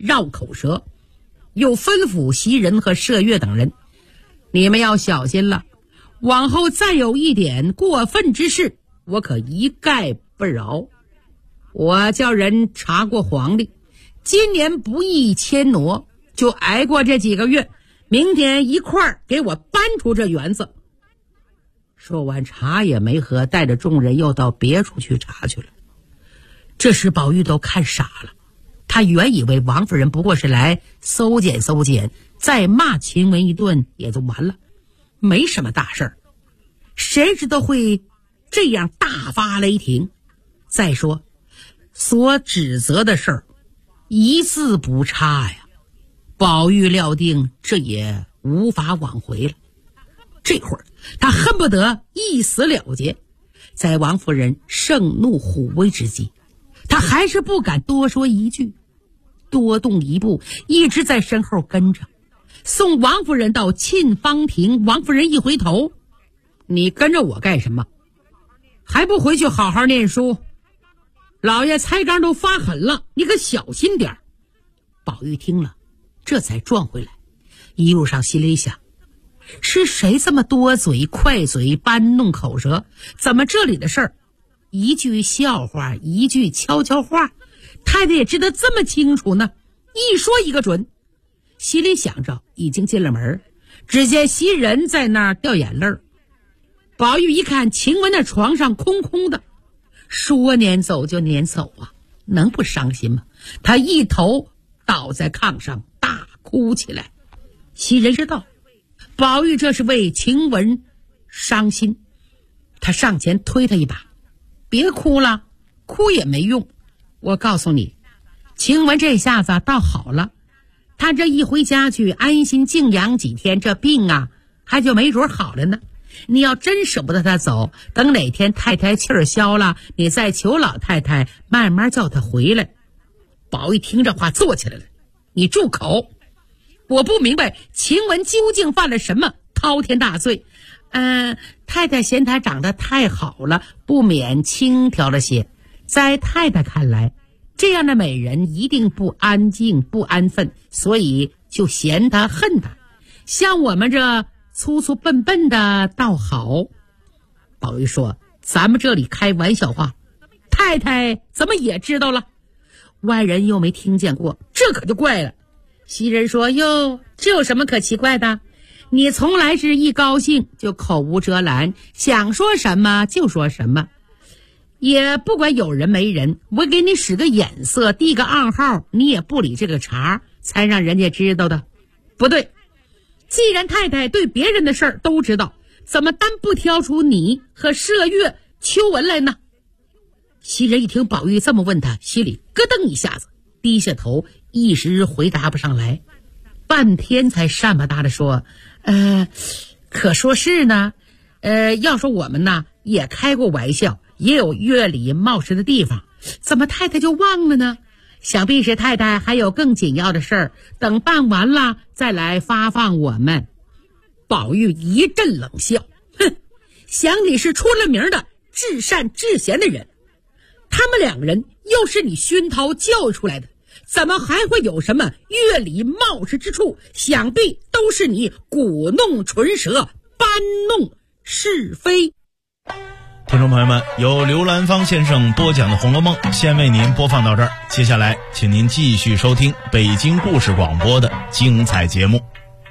绕口舌，又吩咐袭人和麝月等人，你们要小心了，往后再有一点过分之事，我可一概不饶。我叫人查过皇帝，今年不易迁挪，就挨过这几个月，明天一块儿给我搬出这园子。说完茶也没喝，带着众人又到别处去查去了。这时宝玉都看傻了，他原以为王夫人不过是来搜检搜检，再骂晴雯一顿也就完了，没什么大事儿，谁知道会这样大发雷霆。再说所指责的事儿一字不差呀，宝玉料定这也无法挽回了。这会儿他恨不得一死了结，在王夫人盛怒虎威之际，他还是不敢多说一句，多动一步，一直在身后跟着，送王夫人到沁芳亭。王夫人一回头，你跟着我干什么？还不回去好好念书？老爷猜缸都发狠了，你可小心点。宝玉听了，这才转回来，一路上心里想，是谁这么多嘴快嘴搬弄口舌？怎么这里的事儿一句笑话一句悄悄话，太太也知得这么清楚呢？一说一个准。心里想着，已经进了门，只见袭人在那儿掉眼泪。宝玉一看晴雯的床上空空的，说撵走就撵走啊，能不伤心吗？他一头倒在炕上大哭起来。袭人知道宝玉这是为晴雯伤心，他上前推他一把，别哭了，哭也没用。我告诉你，晴雯这下子倒好了，她这一回家去安心静养几天，这病啊还就没准好了呢。你要真舍不得她走，等哪天太太气儿消了，你再求老太太慢慢叫她回来。宝玉听这话坐起来了，你住口！我不明白晴雯究竟犯了什么滔天大罪。太太嫌她长得太好了，不免轻佻了些。在太太看来，这样的美人一定不安静不安分，所以就嫌她恨她。像我们这粗粗笨笨的倒好。宝玉说，咱们这里开玩笑话，太太怎么也知道了？外人又没听见过，这可就怪了。袭人说，哟，这有什么可奇怪的？你从来是一高兴就口无遮拦，想说什么就说什么，也不管有人没人，我给你使个眼色，递个暗号，你也不理这个茬，才让人家知道的。不对，既然太太对别人的事儿都知道，怎么单不挑出你和麝月、秋纹来呢？袭人一听宝玉这么问他，心里咯噔一下子，低下头，一时回答不上来，半天才善不大的说，可说是呢，要说我们呢也开过玩笑，也有乐礼冒失的地方，怎么太太就忘了呢？想必是太太还有更紧要的事儿，等办完了再来发放我们。宝玉一阵冷笑，哼，想你是出了名的至善至贤的人，他们两个人又是你熏陶教育出来的，怎么还会有什么乐理冒失之处？想必都是你鼓弄唇舌，搬弄是非。 听众朋友们，由刘兰芳先生播讲的《红楼梦》先为您播放到这儿，接下来请您继续收听北京故事广播的精彩节目。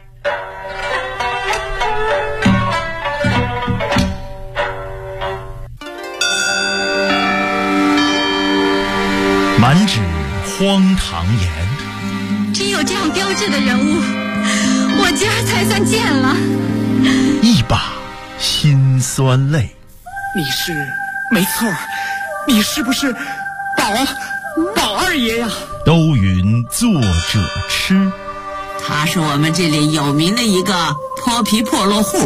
满纸荒唐言， 只有这样标致的人物，我今儿才算见了。 一把辛酸泪。 你是，没错，你是不是宝二爷呀？ 都云作者痴， 他是我们这里有名的一个泼皮破落户，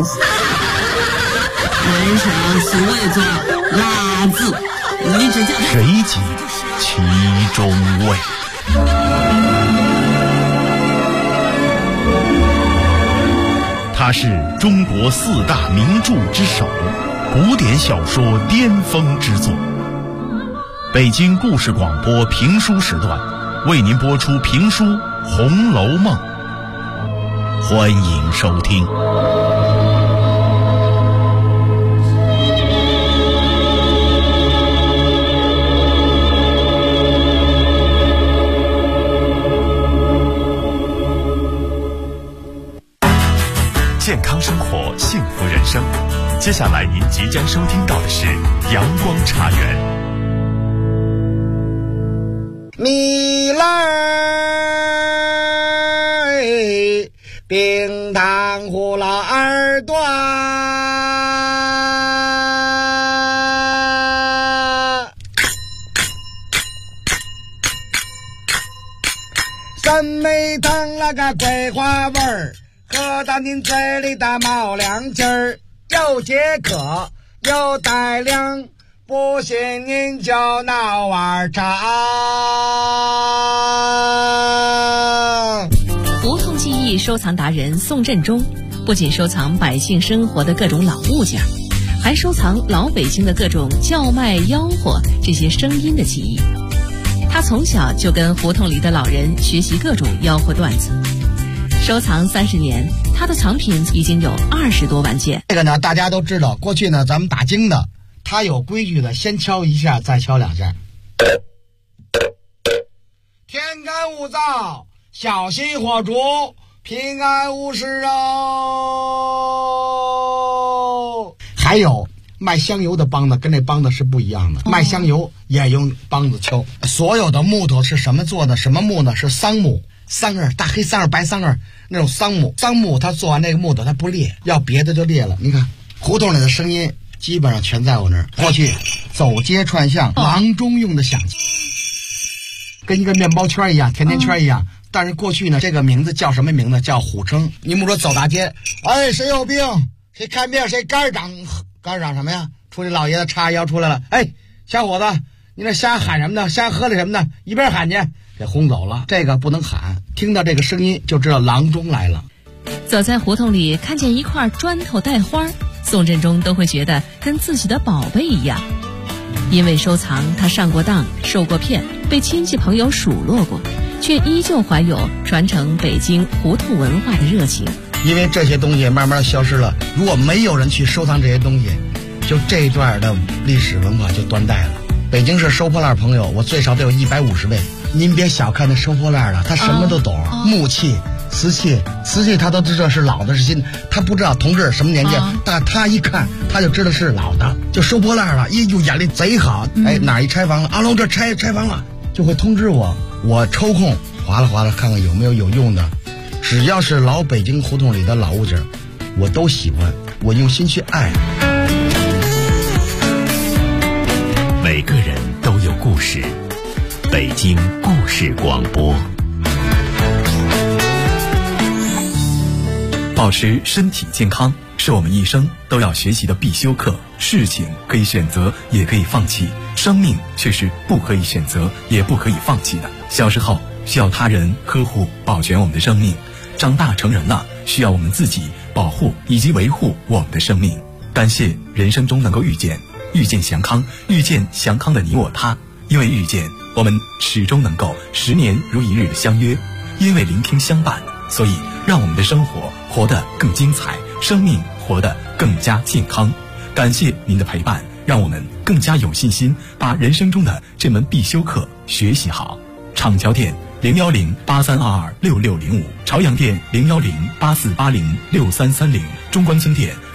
门上俗谓作拉字，你只叫他谁解其中味？他是中国四大名著之首，古典小说巅峰之作。北京故事广播评书时段为您播出评书《红楼梦》，欢迎收听。 健康生活，幸福人生。接下来您即将收听到的是阳光茶园。 米来冰糖葫芦耳朵，三昧糖那个桂花味儿，喝到您嘴里的冒凉劲儿，又解渴又带凉，不信您就闹碗茶。 胡同记忆收藏达人宋振中不仅收藏百姓生活的各种老物件，还收藏老北京的各种叫卖吆喝这些声音的记忆。他从小就跟胡同里的老人学习各种吆喝段子，收藏30年，他的藏品已经有20多万件。 这个呢，大家都知道，过去呢，咱们打更的，他有规矩的，先敲一下，再敲2下。天干物燥，小心火烛，平安无事哦。还有卖香油的梆子跟这梆子是不一样的，卖香油也用梆子敲。所有的木头是什么做的？什么木呢？是桑木，桑叶，大黑桑叶、白桑叶那种桑木。桑木它做完那个木头它不裂，要别的就裂了。你看胡同里的声音基本上全在我那儿。过去走街串巷，郎中用的响器，跟一个面包圈一样，甜甜圈一样。但是过去呢，这个名字叫什么名字？叫虎称。你们说走大街，哎，谁有病？谁看病？谁肝长？肝长什么呀？出去老爷子叉腰出来了，哎，小伙子，你那瞎喊什么呢？瞎喝的什么呢？一边喊去，给轰走了。这个不能喊，听到这个声音就知道郎中来了。 走在胡同里，看见一块砖头带花，宋振中都会觉得跟自己的宝贝一样。因为收藏，他上过当，受过骗，被亲戚朋友数落过，却依旧怀有传承北京胡同文化的热情。 因为这些东西慢慢消失了，如果没有人去收藏这些东西，就这一段的历史文化就断代了。北京市收破烂朋友，我最少得有150位。您别小看那收破烂的，他什么都懂，木器、瓷器他都知道是老的是新的，他不知道同志什么年纪，但他一看他就知道是老的，就收破烂了。哟，眼力贼好，哎，哪一拆房了？阿龙这拆房了，就会通知我，我抽空划拉看看有没有用的。只要是老北京胡同里的老物件，我都喜欢，我用心去爱。 每个人都有故事，北京故事广播。 保持身体健康是我们一生都要学习的必修课。事情可以选择，也可以放弃，生命却是不可以选择，也不可以放弃的。小时候需要他人呵护保全我们的生命，长大成人了，需要我们自己保护以及维护我们的生命。感谢人生中能够遇见祥康，遇见祥康的你我他。因为遇见，我们始终能够10年如一日的相约；因为聆听相伴，所以让我们的生活活得更精彩，生命活得更加健康。感谢您的陪伴，让我们更加有信心把人生中的这门必修课学习好。厂桥店01083226605，朝阳店01084806330，中关村店